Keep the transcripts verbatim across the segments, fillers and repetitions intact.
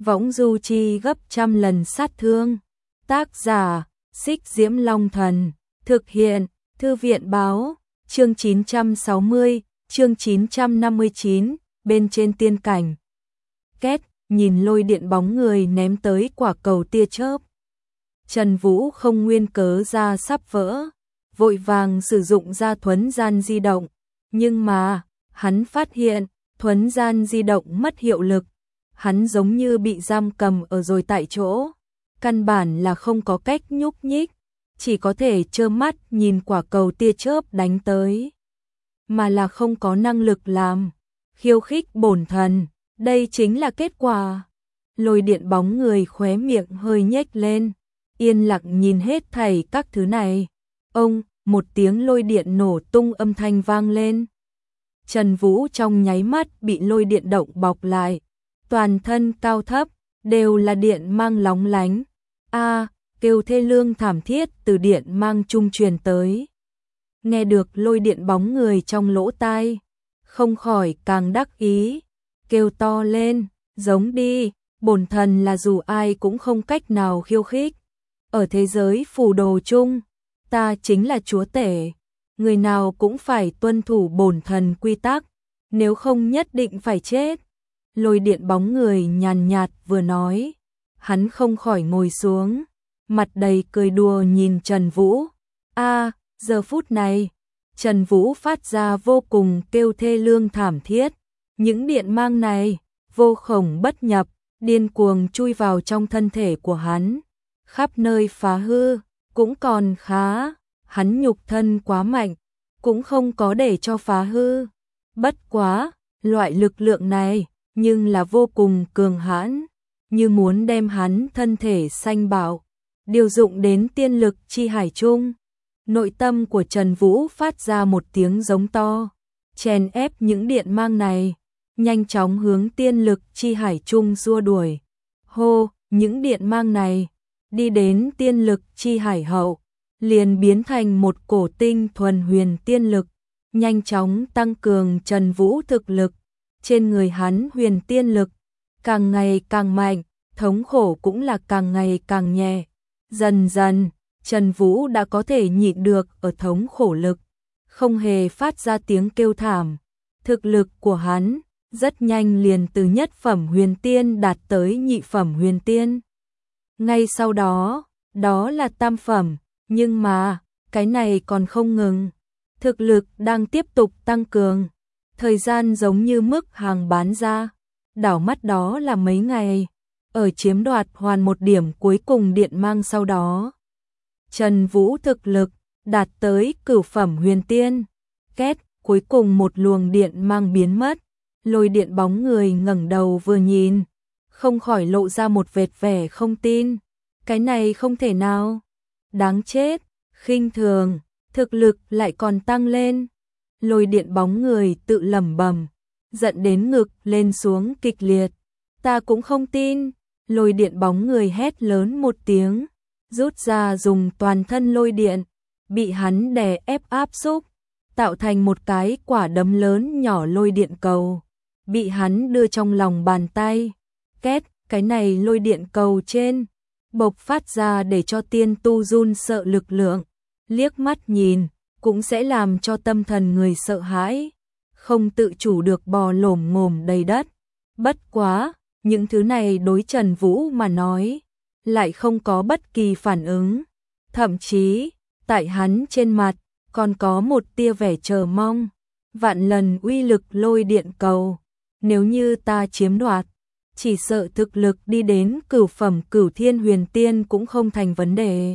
võng du chi gấp trăm lần sát thương. Tác giả, Xích Diễm Long Thần, thực hiện, Thư viện Báo, chương chín trăm sáu mươi, chương chín trăm năm mươi chín, bên trên tiên cảnh. Két, nhìn lôi điện bóng người ném tới quả cầu tia chớp. Trần Vũ không nguyên cớ ra sắp vỡ, vội vàng sử dụng ra thuấn gian di động, nhưng mà, hắn phát hiện, thuấn gian di động mất hiệu lực, hắn giống như bị giam cầm ở rồi tại chỗ, căn bản là không có cách nhúc nhích, chỉ có thể trơ mắt nhìn quả cầu tia chớp đánh tới, mà là không có năng lực làm, khiêu khích bổn thần, đây chính là kết quả. Lôi điện bóng người khóe miệng hơi nhếch lên, yên lặng nhìn hết thảy các thứ này. Ông, một tiếng lôi điện nổ tung âm thanh vang lên. Trần Vũ trong nháy mắt bị lôi điện động bọc lại, toàn thân cao thấp đều là điện mang lóng lánh. A, kêu thê lương thảm thiết từ điện mang trung truyền tới. Nghe được lôi điện bóng người trong lỗ tai, không khỏi càng đắc ý, kêu to lên, giống đi, bổn thần là dù ai cũng không cách nào khiêu khích. Ở thế giới phù đồ chung, ta chính là chúa tể, người nào cũng phải tuân thủ bổn thần quy tắc, nếu không nhất định phải chết. Lôi điện bóng người nhàn nhạt vừa nói, hắn không khỏi ngồi xuống, mặt đầy cười đùa nhìn Trần Vũ. A, giờ phút này, Trần Vũ phát ra vô cùng kêu thê lương thảm thiết, những điện mang này, vô khổng bất nhập, điên cuồng chui vào trong thân thể của hắn, khắp nơi phá hư, cũng còn khá, hắn nhục thân quá mạnh, cũng không có để cho phá hư. Bất quá, loại lực lượng này, nhưng là vô cùng cường hãn, như muốn đem hắn thân thể sanh bạo, điều dụng đến tiên lực chi hải chung. Nội tâm của Trần Vũ phát ra một tiếng giống to, chèn ép những điện mang này, nhanh chóng hướng tiên lực chi hải chung xua đuổi. Hô, những điện mang này, đi đến tiên lực chi hải hậu, liền biến thành một cổ tinh thuần huyền tiên lực, nhanh chóng tăng cường Trần Vũ thực lực. Trên người hắn huyền tiên lực, càng ngày càng mạnh, thống khổ cũng là càng ngày càng nhẹ. Dần dần, Trần Vũ đã có thể nhịn được ở thống khổ lực, không hề phát ra tiếng kêu thảm. Thực lực của hắn, rất nhanh liền từ nhất phẩm huyền tiên đạt tới nhị phẩm huyền tiên. Ngay sau đó, đó là tam phẩm, nhưng mà, cái này còn không ngừng. Thực lực đang tiếp tục tăng cường. Thời gian giống như mức hàng bán ra, đảo mắt đó là mấy ngày, ở chiếm đoạt hoàn một điểm cuối cùng điện mang sau đó. Trần Vũ thực lực đạt tới cửu phẩm huyền tiên. Két, cuối cùng một luồng điện mang biến mất, lôi điện bóng người ngẩng đầu vừa nhìn, không khỏi lộ ra một vệt vẻ không tin. Cái này không thể nào, đáng chết, khinh thường, thực lực lại còn tăng lên. Lôi điện bóng người tự lẩm bẩm, giận đến ngực lên xuống kịch liệt. Ta cũng không tin. Lôi điện bóng người hét lớn một tiếng, rút ra dùng toàn thân lôi điện, bị hắn đè ép áp xúc, tạo thành một cái quả đấm lớn nhỏ lôi điện cầu, bị hắn đưa trong lòng bàn tay. Két, cái này lôi điện cầu trên, bộc phát ra để cho tiên tu run sợ lực lượng, liếc mắt nhìn, cũng sẽ làm cho tâm thần người sợ hãi, không tự chủ được bò lổm ngổm đầy đất. Bất quá, những thứ này đối Trần Vũ mà nói, lại không có bất kỳ phản ứng. Thậm chí, tại hắn trên mặt, còn có một tia vẻ chờ mong. Vạn lần uy lực lôi điện cầu, nếu như ta chiếm đoạt, chỉ sợ thực lực đi đến cửu phẩm cửu thiên huyền tiên cũng không thành vấn đề.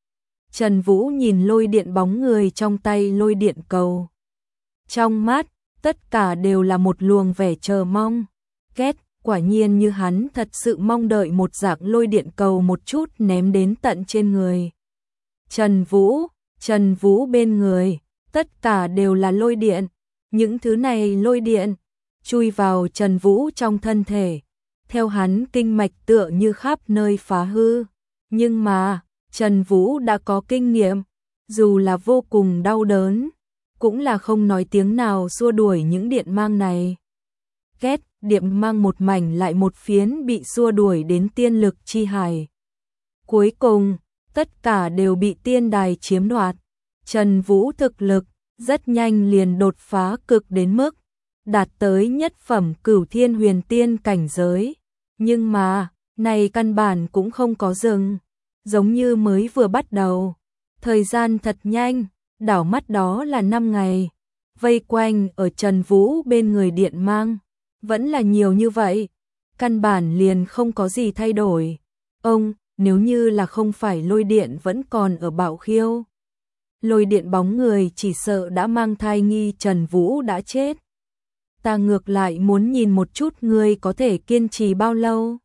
Trần Vũ nhìn lôi điện bóng người trong tay lôi điện cầu. Trong mắt, tất cả đều là một luồng vẻ chờ mong. Két, quả nhiên như hắn thật sự mong đợi một dạng lôi điện cầu một chút ném đến tận trên người. Trần Vũ, Trần Vũ bên người, tất cả đều là lôi điện. Những thứ này lôi điện, chui vào Trần Vũ trong thân thể. Theo hắn kinh mạch tựa như khắp nơi phá hư. Nhưng mà, Trần Vũ đã có kinh nghiệm, dù là vô cùng đau đớn, cũng là không nói tiếng nào xua đuổi những điện mang này. Két, Điện mang một mảnh lại một phiến bị xua đuổi đến tiên lực chi hải. Cuối cùng, tất cả đều bị tiên đài chiếm đoạt. Trần Vũ thực lực rất nhanh liền đột phá cực đến mức đạt tới nhất phẩm cửu thiên huyền tiên cảnh giới. Nhưng mà, này căn bản cũng không có dừng, giống như mới vừa bắt đầu. Thời gian thật nhanh, đảo mắt đó là năm ngày. Vây quanh ở Trần Vũ bên người điện mang, vẫn là nhiều như vậy. Căn bản liền không có gì thay đổi. Ông, nếu như là không phải lôi điện vẫn còn ở Bạo Khiêu. Lôi điện bóng người chỉ sợ đã mang thai nghi Trần Vũ đã chết. Ta ngược lại muốn nhìn một chút ngươi có thể kiên trì bao lâu.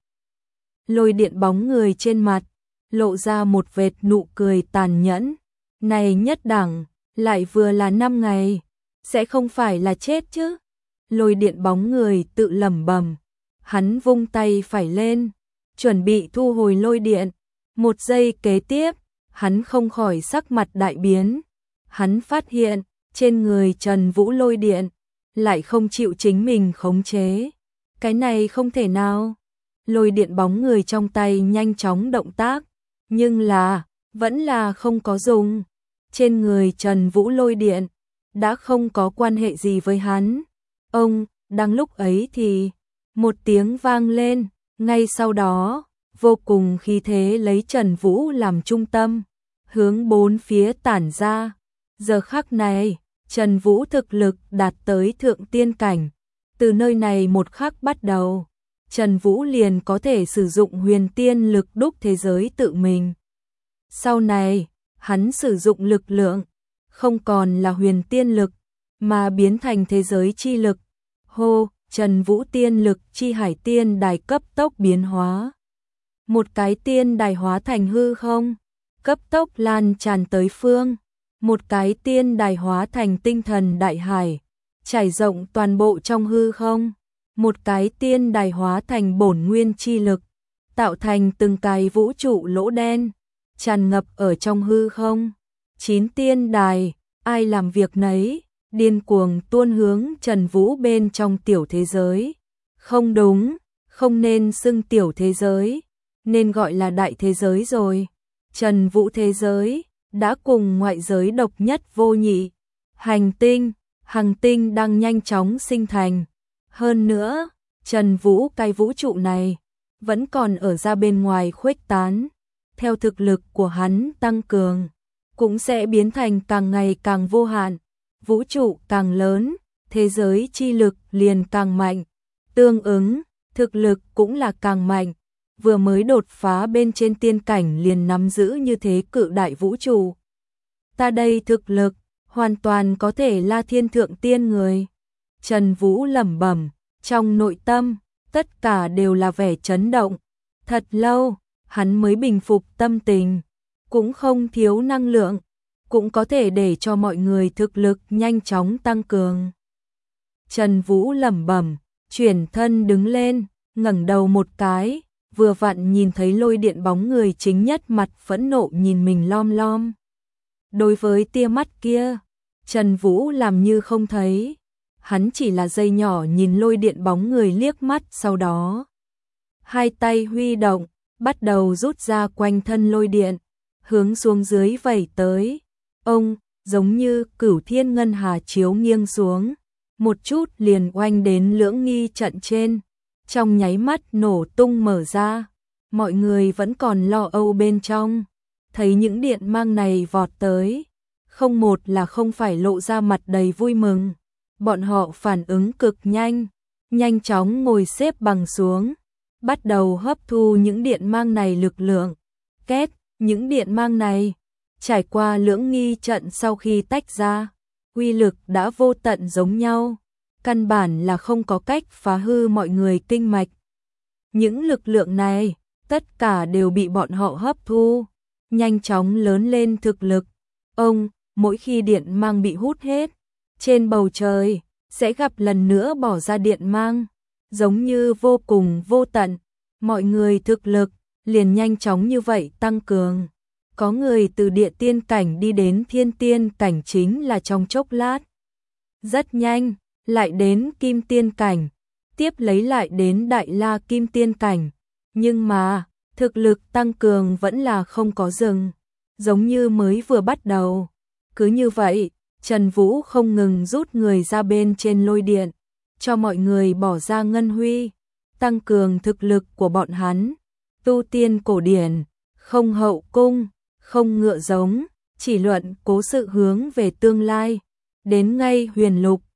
Lôi điện bóng người trên mặt, lộ ra một vệt nụ cười tàn nhẫn. Này nhất đẳng, lại vừa là năm ngày, sẽ không phải là chết chứ. Lôi điện bóng người tự lẩm bẩm, hắn vung tay phải lên, chuẩn bị thu hồi lôi điện. Một giây kế tiếp, hắn không khỏi sắc mặt đại biến. Hắn phát hiện, trên người Trần Vũ lôi điện, lại không chịu chính mình khống chế. Cái này không thể nào. Lôi điện bóng người trong tay nhanh chóng động tác, nhưng là, vẫn là không có dùng. Trên người Trần Vũ lôi điện, đã không có quan hệ gì với hắn. Ông, đang lúc ấy thì, một tiếng vang lên, ngay sau đó, vô cùng khí thế lấy Trần Vũ làm trung tâm, hướng bốn phía tản ra. Giờ khắc này, Trần Vũ thực lực đạt tới thượng tiên cảnh. Từ nơi này một khắc bắt đầu, Trần Vũ liền có thể sử dụng huyền tiên lực đúc thế giới tự mình. Sau này, hắn sử dụng lực lượng, không còn là huyền tiên lực, mà biến thành thế giới chi lực. Hô, Trần Vũ tiên lực chi hải tiên đài cấp tốc biến hóa. Một cái tiên đài hóa thành hư không, cấp tốc lan tràn tới phương. Một cái tiên đài hóa thành tinh thần đại hải, trải rộng toàn bộ trong hư không. Một cái tiên đài hóa thành bổn nguyên chi lực, tạo thành từng cái vũ trụ lỗ đen, tràn ngập ở trong hư không. Chín tiên đài, ai làm việc nấy, điên cuồng tuôn hướng Trần Vũ bên trong tiểu thế giới. Không đúng, không nên xưng tiểu thế giới, nên gọi là đại thế giới rồi. Trần Vũ thế giới đã cùng ngoại giới độc nhất vô nhị. Hành tinh, hành tinh đang nhanh chóng sinh thành. Hơn nữa, Trần Vũ cái vũ trụ này vẫn còn ở ra bên ngoài khuếch tán. Theo thực lực của hắn tăng cường, cũng sẽ biến thành càng ngày càng vô hạn. Vũ trụ càng lớn, thế giới chi lực liền càng mạnh. Tương ứng, thực lực cũng là càng mạnh. Vừa mới đột phá bên trên tiên cảnh liền nắm giữ như thế cự đại vũ trụ. Ta đây thực lực, hoàn toàn có thể là thiên thượng tiên người. Trần Vũ lẩm bẩm, trong nội tâm, tất cả đều là vẻ chấn động. Thật lâu, hắn mới bình phục tâm tình, cũng không thiếu năng lượng, cũng có thể để cho mọi người thực lực nhanh chóng tăng cường. Trần Vũ lẩm bẩm, chuyển thân đứng lên, ngẩng đầu một cái, vừa vặn nhìn thấy lôi điện bóng người chính nhất mặt phẫn nộ nhìn mình lom lom. Đối với tia mắt kia, Trần Vũ làm như không thấy. Hắn chỉ là dây nhỏ nhìn lôi điện bóng người liếc mắt, sau đó hai tay huy động, bắt đầu rút ra quanh thân lôi điện, hướng xuống dưới vẩy tới. Ông, giống như cửu thiên ngân hà chiếu nghiêng xuống, một chút liền oanh đến lưỡng nghi trận trên, trong nháy mắt nổ tung mở ra. Mọi người vẫn còn lo âu bên trong, thấy những điện mang này vọt tới, không một là không phải lộ ra mặt đầy vui mừng. Bọn họ phản ứng cực nhanh, nhanh chóng ngồi xếp bằng xuống, bắt đầu hấp thu những điện mang này lực lượng. Két, những điện mang này, trải qua lưỡng nghi trận sau khi tách ra, uy lực đã vô tận giống nhau, căn bản là không có cách phá hư mọi người kinh mạch. Những lực lượng này, tất cả đều bị bọn họ hấp thu, nhanh chóng lớn lên thực lực. Ông, mỗi khi điện mang bị hút hết, trên bầu trời sẽ gặp lần nữa bỏ ra điện mang, giống như vô cùng vô tận. Mọi người thực lực liền nhanh chóng như vậy tăng cường. Có người từ địa tiên cảnh đi đến thiên tiên cảnh chính là trong chốc lát. Rất nhanh, lại đến kim tiên cảnh. tiếp lấy lại đến Đại La Kim Tiên cảnh, nhưng mà, thực lực tăng cường vẫn là không có dừng, giống như mới vừa bắt đầu. Cứ như vậy, Trần Vũ không ngừng rút người ra bên trên lôi điện, cho mọi người bỏ ra ngân huy, tăng cường thực lực của bọn hắn. Tu tiên cổ điển, không hậu cung, không ngựa giống, chỉ luận cố sự hướng về tương lai. Đến ngay huyền lục,